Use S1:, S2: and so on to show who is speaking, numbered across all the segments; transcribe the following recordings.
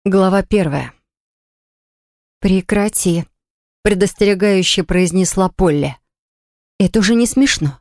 S1: Глава 1. «Прекрати», — предостерегающе произнесла Полли. «Это уже не смешно».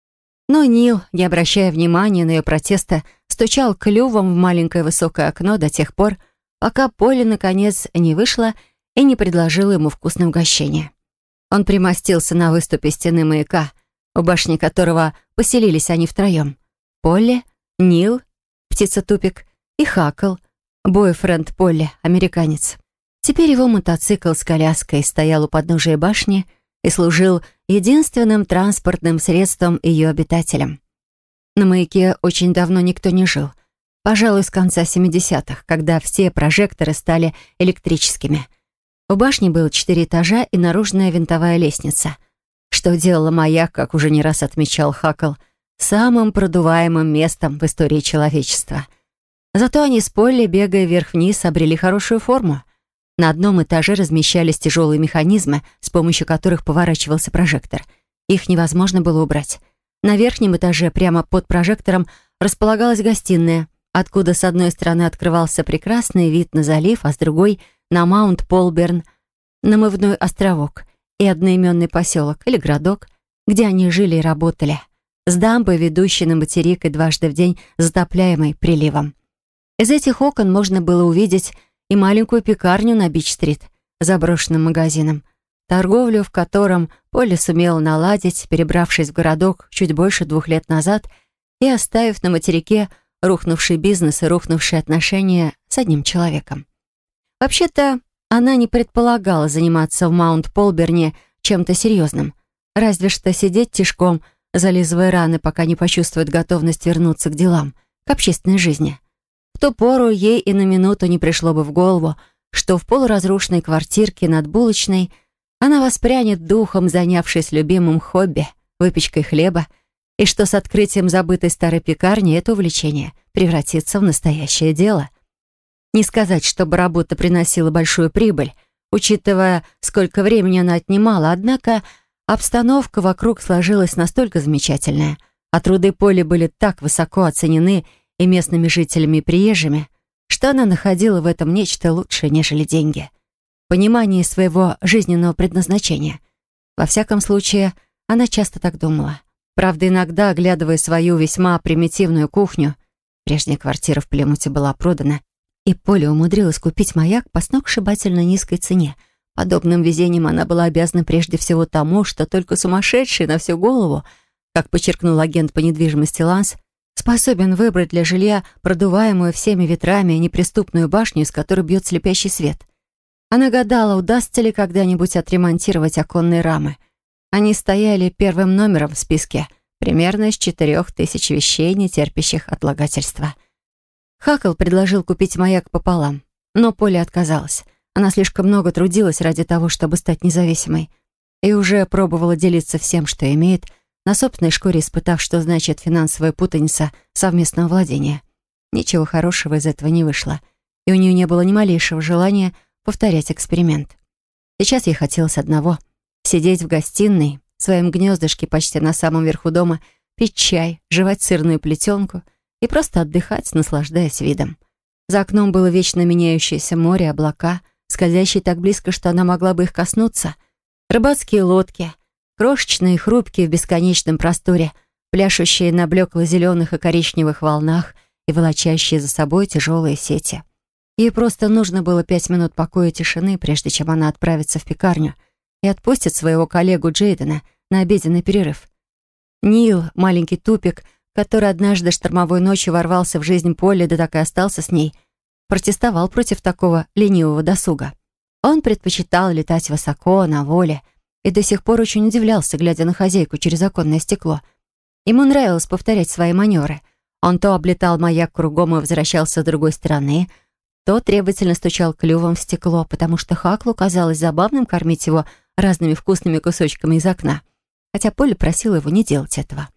S1: Но Нил, не обращая внимания на ее протесты, стучал клювом в маленькое высокое окно до тех пор, пока Полли, наконец, не вышла и не предложила ему вкусное угощение. Он примостился на выступе стены маяка, у башни которого поселились они втроем. Полли, Нил, птица-тупик и Хакл, бойфренд Полли, американец. Теперь его мотоцикл с коляской стоял у подножия башни и служил единственным транспортным средством ее обитателям. На маяке очень давно никто не жил. Пожалуй, с конца 70-х, когда все прожекторы стали электрическими. У башни было 4 этажа и наружная винтовая лестница, что делало маяк, как уже не раз отмечал Хакл, самым продуваемым местом в истории человечества. Зато они с Полли, бегая вверх-вниз, обрели хорошую форму. На одном этаже размещались тяжелые механизмы, с помощью которых поворачивался прожектор. Их невозможно было убрать. На верхнем этаже, прямо под прожектором, располагалась гостиная, откуда с одной стороны открывался прекрасный вид на залив, а с другой — на Маунт-Полберн, намывной островок и одноименный поселок или городок, где они жили и работали, с дамбой, ведущей на материк и дважды в день затопляемой приливом. Из этих окон можно было увидеть и маленькую пекарню на Бич-стрит, заброшенным магазином, торговлю в котором Полли сумела наладить, перебравшись в городок чуть больше 2 лет назад и оставив на материке рухнувший бизнес и рухнувшие отношения с одним человеком. Вообще-то, она не предполагала заниматься в Маунт-Полберне чем-то серьезным, разве что сидеть тишком, зализывая раны, пока не почувствует готовность вернуться к делам, к общественной жизни. В ту пору ей и на минуту не пришло бы в голову, что в полуразрушенной квартирке над булочной она воспрянет духом, занявшись любимым хобби — выпечкой хлеба, и что с открытием забытой старой пекарни это увлечение превратится в настоящее дело. Не сказать, чтобы работа приносила большую прибыль, учитывая, сколько времени она отнимала, однако обстановка вокруг сложилась настолько замечательная, а труды Полли были так высоко оценены и местными жителями и приезжими, что она находила в этом нечто лучшее, нежели деньги. Понимание своего жизненного предназначения. Во всяком случае, она часто так думала. Правда, иногда, оглядывая свою весьма примитивную кухню, прежняя квартира в Плимуте была продана, и Полли умудрилась купить маяк по сногсшибательно низкой цене. Подобным везением она была обязана прежде всего тому, что только сумасшедший на всю голову, как подчеркнул агент по недвижимости Ланс, способен выбрать для жилья продуваемую всеми ветрами неприступную башню, из которой бьет слепящий свет. Она гадала, удастся ли когда-нибудь отремонтировать оконные рамы. Они стояли первым номером в списке, примерно из 4000 вещей, не терпящих отлагательства. Хакл предложил купить маяк пополам, но Полли отказалась. Она слишком много трудилась ради того, чтобы стать независимой, и уже пробовала делиться всем, что имеет, на собственной шкуре испытав, что значит финансовая путаница совместного владения. Ничего хорошего из этого не вышло, и у нее не было ни малейшего желания повторять эксперимент. Сейчас ей хотелось одного — сидеть в гостиной, в своем гнездышке почти на самом верху дома, пить чай, жевать сырную плетенку и просто отдыхать, наслаждаясь видом. За окном было вечно меняющееся море, облака, скользящие так близко, что она могла бы их коснуться, рыбацкие лодки — крошечные и хрупкие в бесконечном просторе, пляшущие на блекло-зеленых и коричневых волнах и волочащие за собой тяжелые сети. Ей просто нужно было 5 минут покоя и тишины, прежде чем она отправится в пекарню и отпустит своего коллегу Джейдена на обеденный перерыв. Нил, маленький тупик, который однажды штормовой ночью ворвался в жизнь Полли, да так и остался с ней, протестовал против такого ленивого досуга. Он предпочитал летать высоко, на воле, и до сих пор очень удивлялся, глядя на хозяйку через оконное стекло. Ему нравилось повторять свои маневры. Он то облетал маяк кругом и возвращался с другой стороны, то требовательно стучал клювом в стекло, потому что Хаклу казалось забавным кормить его разными вкусными кусочками из окна, хотя Полли просила его не делать этого.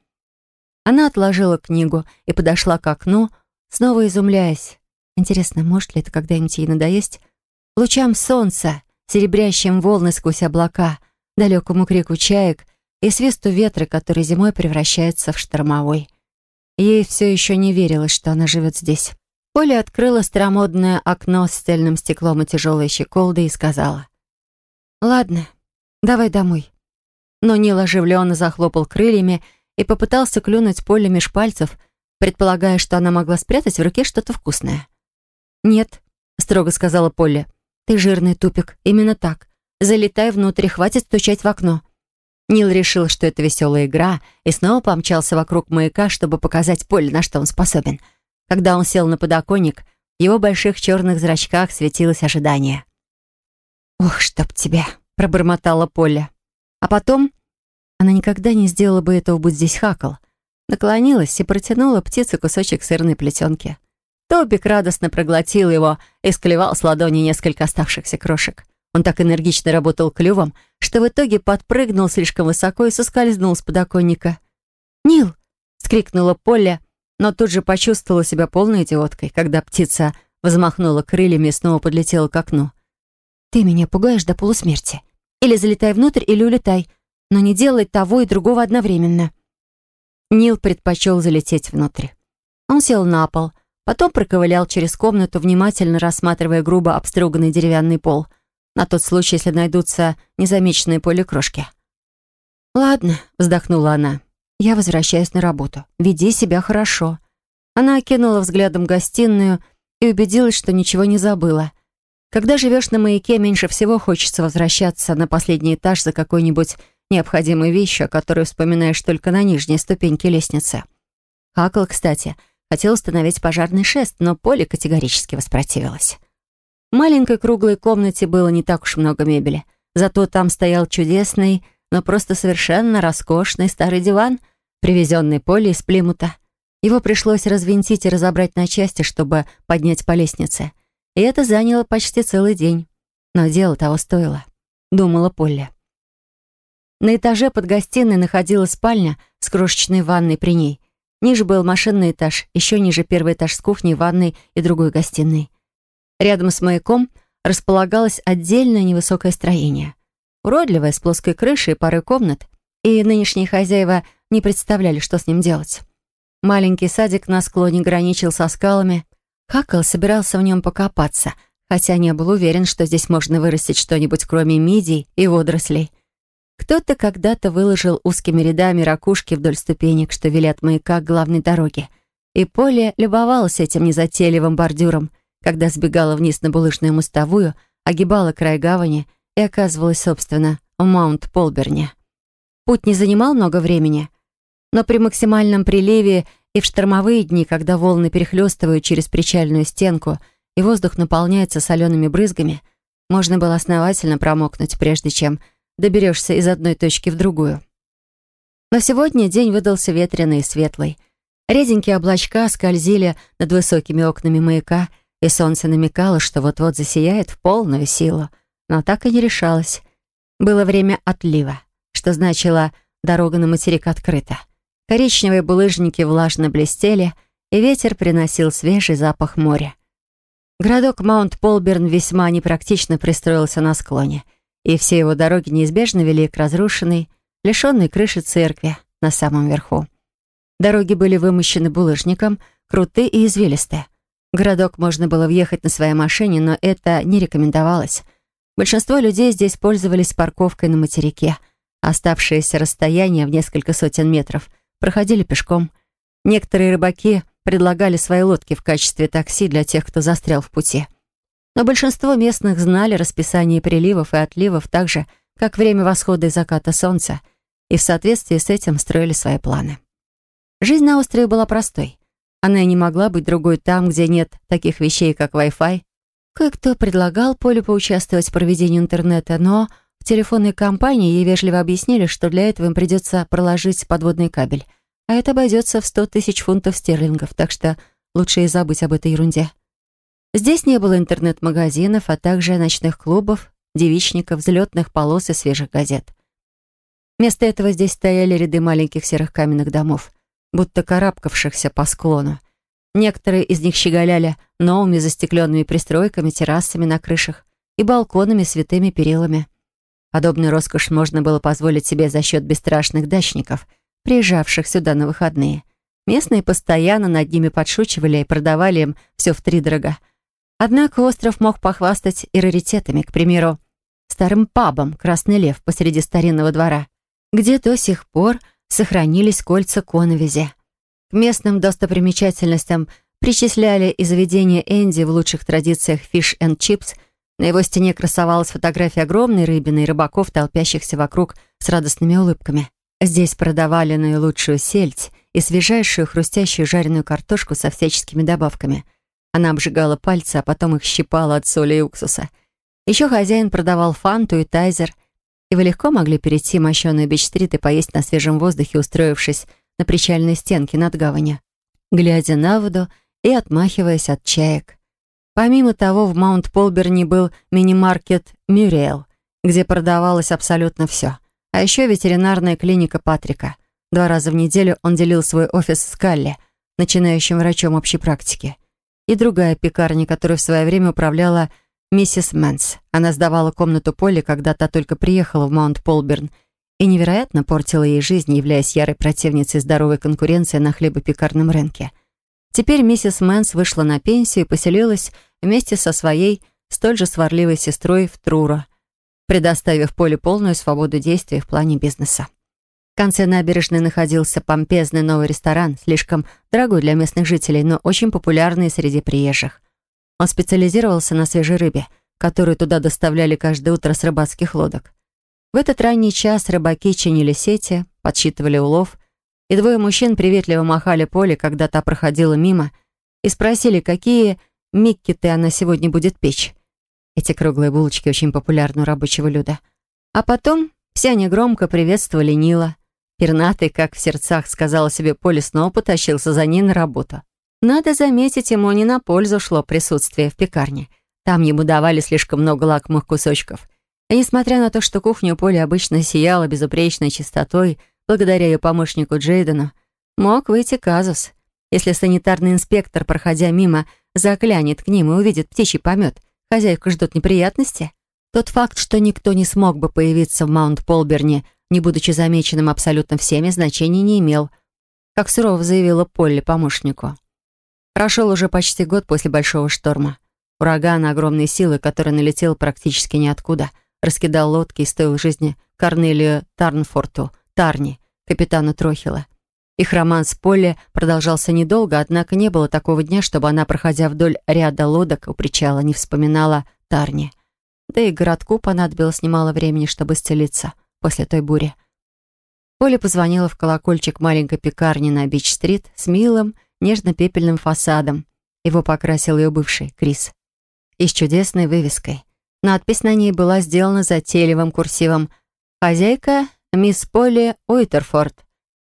S1: Она отложила книгу и подошла к окну, снова изумляясь. Интересно, может ли это когда-нибудь ей надоесть? Лучам солнца, серебрящим волны сквозь облака, далекому крику чаек и свисту ветра, который зимой превращается в штормовой. Ей все еще не верилось, что она живет здесь. Поля открыла старомодное окно с стельным стеклом и тяжелой щеколдой и сказала: «Ладно, давай домой». Но Нил оживленно захлопал крыльями и попытался клюнуть Поле меж пальцев, предполагая, что она могла спрятать в руке что-то вкусное. «Нет», — строго сказала Полли, — «ты жирный тупик, именно так. Залетай внутрь, хватит стучать в окно». Нил решил, что это веселая игра, и снова помчался вокруг маяка, чтобы показать Полли, на что он способен. Когда он сел на подоконник, в его больших черных зрачках светилось ожидание. «Ох, чтоб тебя!» — пробормотала Полли. А потом, она никогда не сделала бы этого, будь здесь Хакл, наклонилась и протянула птице кусочек сырной плетенки. Тобик радостно проглотил его и склевал с ладони несколько оставшихся крошек. Он так энергично работал клювом, что в итоге подпрыгнул слишком высоко и соскользнул с подоконника. «Нил!» — вскрикнула Полли, но тут же почувствовала себя полной идиоткой, когда птица взмахнула крыльями и снова подлетела к окну. «Ты меня пугаешь до полусмерти. Или залетай внутрь, или улетай, но не делай того и другого одновременно». Нил предпочел залететь внутрь. Он сел на пол, потом проковылял через комнату, внимательно рассматривая грубо обструганный деревянный пол, на тот случай, если найдутся незамеченные Полли крошки. «Ладно», — вздохнула она, — «я возвращаюсь на работу. Веди себя хорошо». Она окинула взглядом гостиную и убедилась, что ничего не забыла. Когда живешь на маяке, меньше всего хочется возвращаться на последний этаж за какой-нибудь необходимой вещью, о которой вспоминаешь только на нижней ступеньке лестницы. Хакл, кстати, хотел установить пожарный шест, но Полли категорически воспротивилась. В маленькой круглой комнате было не так уж много мебели, зато там стоял чудесный, но просто совершенно роскошный старый диван, привезенный Полли из Плимута. Его пришлось развинтить и разобрать на части, чтобы поднять по лестнице. И это заняло почти целый день. Но дело того стоило, думала Полли. На этаже под гостиной находилась спальня с крошечной ванной при ней. Ниже был машинный этаж, еще ниже первый этаж с кухней, ванной и другой гостиной. Рядом с маяком располагалось отдельное невысокое строение. Уродливое, с плоской крышей и парой комнат, и нынешние хозяева не представляли, что с ним делать. Маленький садик на склоне граничил со скалами. Хакл собирался в нем покопаться, хотя не был уверен, что здесь можно вырастить что-нибудь, кроме мидий и водорослей. Кто-то когда-то выложил узкими рядами ракушки вдоль ступенек, что вели от маяка к главной дороге. И Полли любовалась этим незатейливым бордюром, когда сбегала вниз на булыжную мостовую, огибала край гавани и оказывалась, собственно, в Маунт-Полберне. Путь не занимал много времени, но при максимальном приливе и в штормовые дни, когда волны перехлестывают через причальную стенку и воздух наполняется солеными брызгами, можно было основательно промокнуть, прежде чем доберешься из одной точки в другую. Но сегодня день выдался ветреный и светлый. Реденькие облачка скользили над высокими окнами маяка, и солнце намекало, что вот-вот засияет в полную силу, но так и не решалось. Было время отлива, что значило «дорога на материк открыта». Коричневые булыжники влажно блестели, и ветер приносил свежий запах моря. Городок Маунт-Полберн весьма непрактично пристроился на склоне, и все его дороги неизбежно вели к разрушенной, лишенной крыши церкви на самом верху. Дороги были вымощены булыжником, крутые и извилистые. В городок можно было въехать на своей машине, но это не рекомендовалось. Большинство людей здесь пользовались парковкой на материке. Оставшееся расстояние в несколько сотен метров проходили пешком. Некоторые рыбаки предлагали свои лодки в качестве такси для тех, кто застрял в пути. Но большинство местных знали расписание приливов и отливов так же, как время восхода и заката солнца, и в соответствии с этим строили свои планы. Жизнь на острове была простой. Она и не могла быть другой там, где нет таких вещей, как Wi-Fi. Кое-кто предлагал Поле поучаствовать в проведении интернета, но в телефонной компании ей вежливо объяснили, что для этого им придется проложить подводный кабель, а это обойдется в 100 тысяч фунтов стерлингов, так что лучше и забыть об этой ерунде. Здесь не было интернет-магазинов, а также ночных клубов, девичников, взлетных полос и свежих газет. Вместо этого здесь стояли ряды маленьких серых каменных домов, будто карабкавшихся по склону. Некоторые из них щеголяли новыми застекленными пристройками, террасами на крышах и балконами с витыми перилами. Подобную роскошь можно было позволить себе за счет бесстрашных дачников, приезжавших сюда на выходные. Местные постоянно над ними подшучивали и продавали им все втридорога. Однако остров мог похвастать и раритетами, к примеру, старым пабом «Красный лев» посреди старинного двора, где до сих пор сохранились кольца коновизи. К местным достопримечательностям причисляли и заведение Энди в лучших традициях «Fish and Chips». На его стене красовалась фотография огромной рыбины и рыбаков, толпящихся вокруг с радостными улыбками. Здесь продавали наилучшую сельдь и свежайшую хрустящую жареную картошку со всяческими добавками. Она обжигала пальцы, а потом их щипала от соли и уксуса. Еще хозяин продавал фанту и тайзер, и вы легко могли перейти мощеную Бич-стрит и поесть на свежем воздухе, устроившись на причальной стенке над гаванью, глядя на воду и отмахиваясь от чаек. Помимо того, в Маунт-Полберне был мини-маркет «Мюриэл», где продавалось абсолютно все. А еще ветеринарная клиника Патрика. 2 раза в неделю он делил свой офис с Калли, начинающим врачом общей практики. И другая пекарня, которую в свое время управляла миссис Мэнс. Она сдавала комнату Полли, когда та только приехала в Маунт-Полберн, и невероятно портила ей жизнь, являясь ярой противницей здоровой конкуренции на хлебопекарном рынке. Теперь миссис Мэнс вышла на пенсию и поселилась вместе со своей столь же сварливой сестрой в Труро, предоставив Поле полную свободу действий в плане бизнеса. В конце набережной находился помпезный новый ресторан, слишком дорогой для местных жителей, но очень популярный среди приезжих. Он специализировался на свежей рыбе, которую туда доставляли каждое утро с рыбацких лодок. В этот ранний час рыбаки чинили сети, подсчитывали улов, и 2 мужчин приветливо махали Поле, когда та проходила мимо, и спросили, какие миккеты она сегодня будет печь. Эти круглые булочки очень популярны у рабочего люда. А потом все они громко приветствовали Нила. Пернатый, как в сердцах сказала себе Поле, снова потащился за ней на работу. Надо заметить, ему не на пользу шло присутствие в пекарне. Там ему давали слишком много лакомых кусочков. И несмотря на то, что кухня у Поли обычно сияла безупречной чистотой, благодаря ее помощнику Джейдену, мог выйти казус. Если санитарный инспектор, проходя мимо, заглянет к ним и увидит птичий помет, хозяйку ждут неприятности. Тот факт, что никто не смог бы появиться в Маунт-Полберне, не будучи замеченным абсолютно всеми, значения не имел, как сурово заявила Полли помощнику. Прошел уже почти год после большого шторма. Ураган огромной силы, который налетел практически ниоткуда, раскидал лодки и стоил жизни Корнелию Тарнфорту, Тарни, капитану Трохила. Их роман с Полли продолжался недолго, однако не было такого дня, чтобы она, проходя вдоль ряда лодок у причала, не вспоминала Тарни. Да и городку понадобилось немало времени, чтобы исцелиться после той бури. Полли позвонила в колокольчик маленькой пекарни на Бич-стрит с милым, нежно-пепельным фасадом. Его покрасил ее бывший, Крис. И с чудесной вывеской. Надпись на ней была сделана затейливым курсивом «Хозяйка мисс Полли Уитерфорд».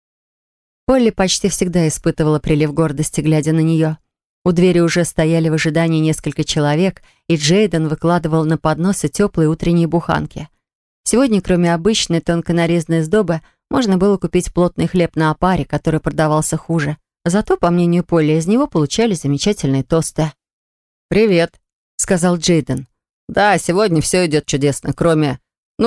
S1: Полли почти всегда испытывала прилив гордости, глядя на нее. У двери уже стояли в ожидании несколько человек, и Джейден выкладывал на подносы теплые утренние буханки. Сегодня, кроме обычной тонконарезанной сдобы, можно было купить плотный хлеб на опаре, который продавался хуже. Зато, по мнению Полли, из него получались замечательные тосты. «Привет», — сказал Джейден. «Да, сегодня все идет чудесно, кроме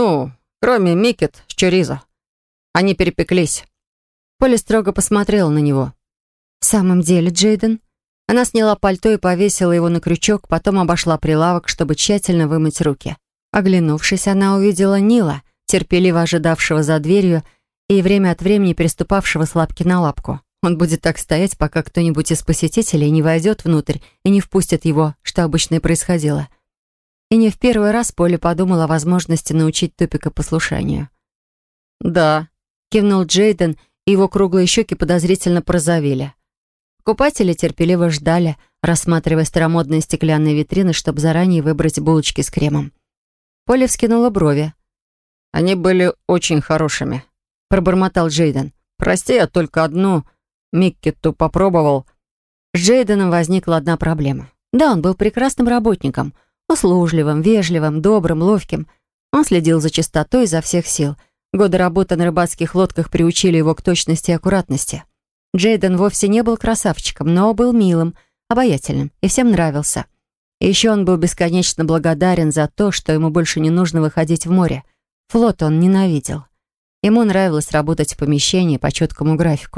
S1: микет с чоризо. Они перепеклись». Полли строго посмотрела на него. «В самом деле, Джейден?» Она сняла пальто и повесила его на крючок, потом обошла прилавок, чтобы тщательно вымыть руки. Оглянувшись, она увидела Нила, терпеливо ожидавшего за дверью и время от времени переступавшего с лапки на лапку. Он будет так стоять, пока кто-нибудь из посетителей не войдет внутрь и не впустит его, что обычно и происходило. И не в первый раз Полли подумала о возможности научить Тупика послушанию. «Да», — кивнул Джейден, и его круглые щеки подозрительно порозовели. Покупатели терпеливо ждали, рассматривая старомодные стеклянные витрины, чтобы заранее выбрать булочки с кремом. Полли вскинула брови. «Они были очень хорошими», — пробормотал Джейден. «Прости, я только одну миккету попробовал». С Джейденом возникла одна проблема. Да, он был прекрасным работником, услужливым, вежливым, добрым, ловким. Он следил за чистотой изо всех сил. Годы работы на рыбацких лодках приучили его к точности и аккуратности. Джейден вовсе не был красавчиком, но был милым, обаятельным и всем нравился. И еще он был бесконечно благодарен за то, что ему больше не нужно выходить в море. Флот он ненавидел. Ему нравилось работать в помещении по четкому графику.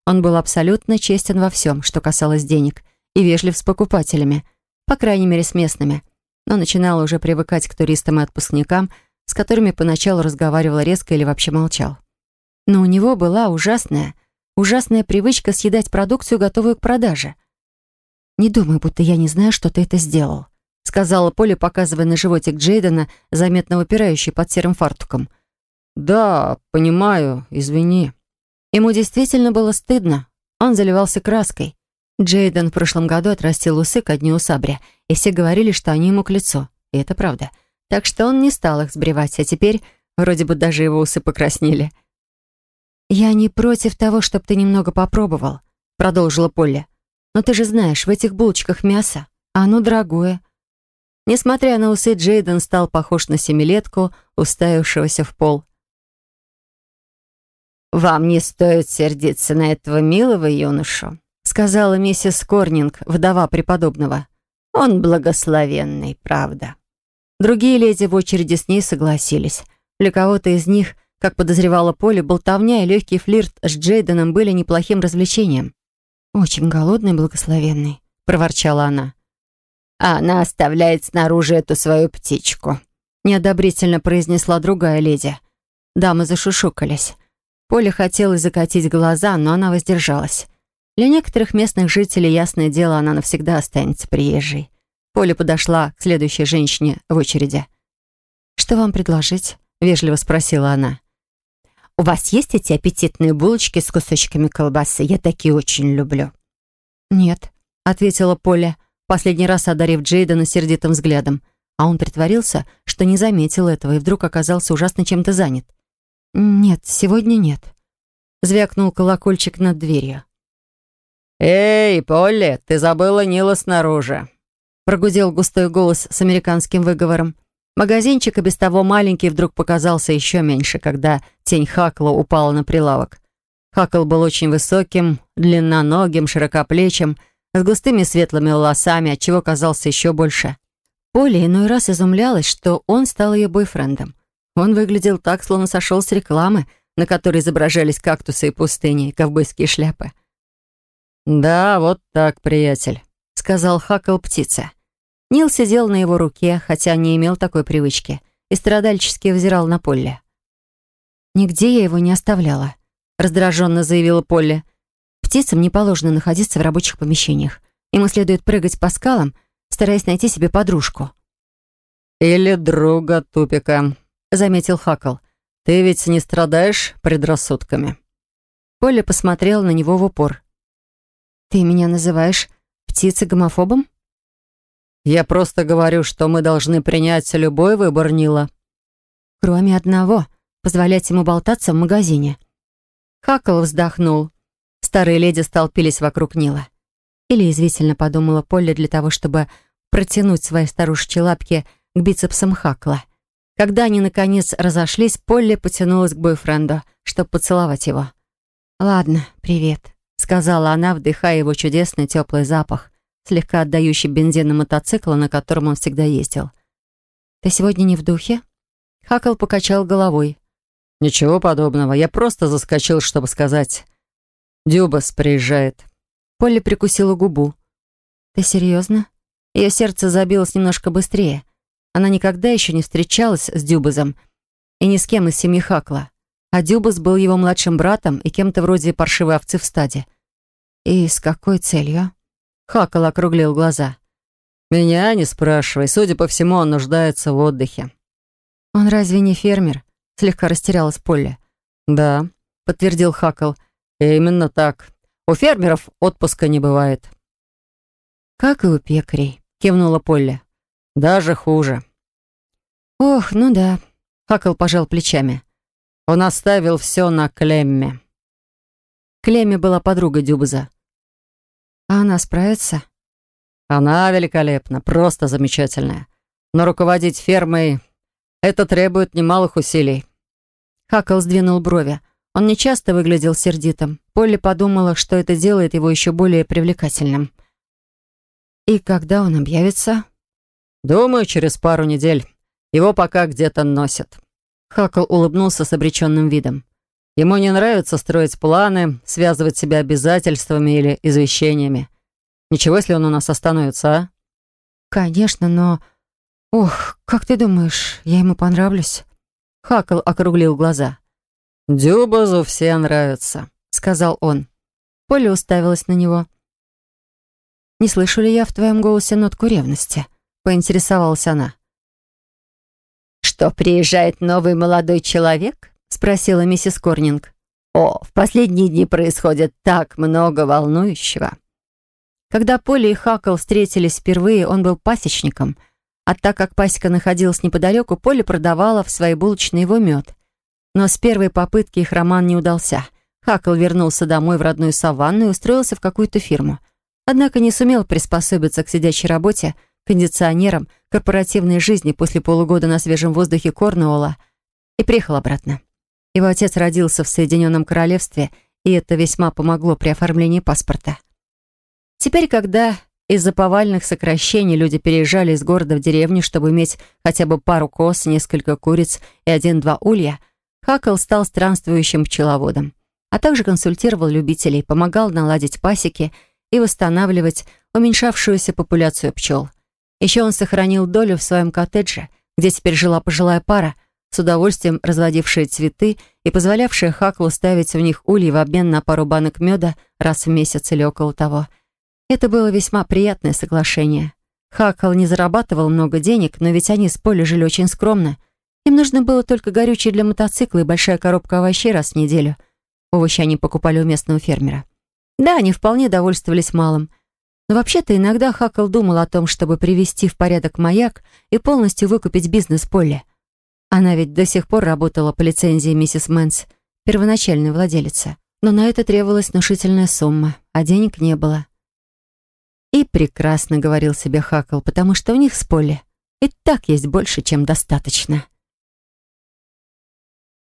S1: Он был абсолютно честен во всем, что касалось денег, и вежлив с покупателями, по крайней мере, с местными. Но начинала уже привыкать к туристам и отпускникам, с которыми поначалу разговаривала резко или вообще молчал. Но у него была ужасная привычка съедать продукцию, готовую к продаже. «Не думай, будто я не знаю, что ты это сделал», сказала Полли, показывая на животик Джейдена, заметно выпирающий под серым фартуком. «Да, понимаю, извини». Ему действительно было стыдно. Он заливался краской. Джейден в прошлом году отрастил усы ко дню усабря, и все говорили, что они ему к лицу. И это правда. Так что он не стал их сбривать, а теперь вроде бы даже его усы покраснели. «Я не против того, чтобы ты немного попробовал», продолжила Полли. «Но ты же знаешь, в этих булочках мясо, а оно дорогое». Несмотря на усы, Джейден стал похож на семилетку, уставившегося в пол. «Вам не стоит сердиться на этого милого юношу», сказала миссис Корнинг, вдова преподобного. «Он благословенный, правда». Другие леди в очереди с ней согласились. Для кого-то из них, как подозревала Полли, болтовня и легкий флирт с Джейденом были неплохим развлечением. «Очень голодный, благословенный», — проворчала она. «А она оставляет снаружи эту свою птичку», — неодобрительно произнесла другая леди. Дамы зашушукались. Поле хотелось закатить глаза, но она воздержалась. Для некоторых местных жителей, ясное дело, она навсегда останется приезжей. Поле подошла к следующей женщине в очереди. «Что вам предложить?» — вежливо спросила она. «У вас есть эти аппетитные булочки с кусочками колбасы? Я такие очень люблю». «Нет», — ответила Поле, последний раз одарив Джейдена сердитым взглядом, а он притворился, что не заметил этого и вдруг оказался ужасно чем-то занят. «Нет, сегодня нет», — звякнул колокольчик над дверью.
S2: «Эй, Полли, ты забыла Нила снаружи», — прогудел густой голос с американским выговором.
S1: Магазинчик, и без того маленький, вдруг показался еще меньше, когда тень Хакла упала на прилавок. Хакл был очень высоким, длинноногим, широкоплечим, с густыми светлыми волосами, отчего казался еще больше. Полли иной раз изумлялась, что он стал ее бойфрендом. Он выглядел так, словно сошел с рекламы, на которой изображались кактусы и пустыни, и ковбойские шляпы.
S2: «Да, вот так, приятель»,
S1: — сказал Хакл птице. Нил сидел на его руке, хотя не имел такой привычки, и страдальчески взирал на Полли. «Нигде я его не оставляла», — раздраженно заявила Полли. «Птицам не положено находиться в рабочих помещениях. Ему следует прыгать по скалам, стараясь найти себе подружку».
S2: «Или друга тупика», — заметил Хакл. «Ты ведь не страдаешь предрассудками?»
S1: Полли посмотрела на него в упор. «Ты меня называешь птицей-гомофобом?»
S2: «Я просто говорю, что мы должны принять любой выбор Нила».
S1: «Кроме одного, позволять ему болтаться в магазине». Хакл вздохнул. Старые леди столпились вокруг Нила. Или извительно подумала Полли для того, чтобы протянуть свои старушечьи лапки к бицепсам Хакла. Когда они, наконец, разошлись, Полли потянулась к бойфренду, чтобы поцеловать его. «Ладно, привет», — сказала она, вдыхая его чудесный теплый запах, слегка отдающий бензином мотоцикла, на котором он всегда ездил. «Ты сегодня не в духе?» Хакл покачал головой.
S2: «Ничего подобного. Я просто заскочил, чтобы сказать. Дюбас приезжает».
S1: Полли прикусила губу. «Ты серьезно?» Ее сердце забилось немножко быстрее. Она никогда еще не встречалась с Дюбасом и ни с кем из семьи Хакла. А Дюбас был его младшим братом и кем-то вроде паршивой овцы в стаде. «И с какой целью?» Хакл округлил глаза.
S2: «Меня не спрашивай. Судя по всему, он нуждается в отдыхе».
S1: «Он разве не фермер?» Слегка растерялась Полли.
S2: «Да», — подтвердил Хакл. «Именно так. У фермеров отпуска не бывает».
S1: «Как и у пекарей», — кивнула Полли.
S2: «Даже хуже».
S1: «Ох, ну да», — Хакл пожал плечами.
S2: «Он оставил все на Клемме».
S1: Клемме была подруга Дюбаза. «А она справится?»
S2: «Она великолепна, просто замечательная. Но руководить фермой — это требует немалых усилий».
S1: Хакл сдвинул брови. Он нечасто выглядел сердитым. Полли подумала, что это делает его еще более привлекательным. «И когда он объявится?»
S2: «Думаю, через пару недель. Его пока где-то носят».
S1: Хакл улыбнулся с обреченным видом.
S2: Ему не нравится строить планы, связывать себя обязательствами или извещениями. Ничего, если он у нас остановится, а?
S1: Конечно, но... Ох, как ты думаешь, я ему понравлюсь? Хакл округлил глаза.
S2: «Дюбазу все нравятся»,
S1: — сказал он. Полли уставилась на него. «Не слышу ли я в твоем голосе нотку ревности?» — поинтересовалась она. «Что, приезжает новый молодой человек?» — спросила миссис Корнинг. «О, в последние дни происходит так много волнующего». Когда Полли и Хакл встретились впервые, он был пасечником, а так как пасека находилась неподалеку, Полли продавала в своей булочной его мед. Но с первой попытки их роман не удался. Хакл вернулся домой в родную саванну и устроился в какую-то фирму. Однако не сумел приспособиться к сидячей работе, кондиционерам, корпоративной жизни после полугода на свежем воздухе Корнуолла и приехал обратно. Его отец родился в Соединенном Королевстве, и это весьма помогло при оформлении паспорта. Теперь, когда из-за повальных сокращений люди переезжали из города в деревню, чтобы иметь хотя бы пару коз, несколько куриц и 1-2 улья, Хакл стал странствующим пчеловодом, а также консультировал любителей, помогал наладить пасеки и восстанавливать уменьшавшуюся популяцию пчел. Еще он сохранил долю в своем коттедже, где теперь жила пожилая пара, с удовольствием разводившая цветы и позволявшая Хаклу ставить в них ульи в обмен на пару банок меда раз в месяц или около того. Это было весьма приятное соглашение. Хакл не зарабатывал много денег, но ведь они с Полли жили очень скромно. Им нужно было только горючее для мотоцикла и большая коробка овощей раз в неделю. Овощи они покупали у местного фермера. Да, они вполне довольствовались малым. Но вообще-то иногда Хакл думал о том, чтобы привести в порядок маяк и полностью выкупить бизнес Полли. Она ведь до сих пор работала по лицензии миссис Мэнс, первоначальной владелицы. Но на это требовалась внушительная сумма, а денег не было. И прекрасно, говорил себе Хакл, потому что у них с Полли и так есть больше, чем достаточно.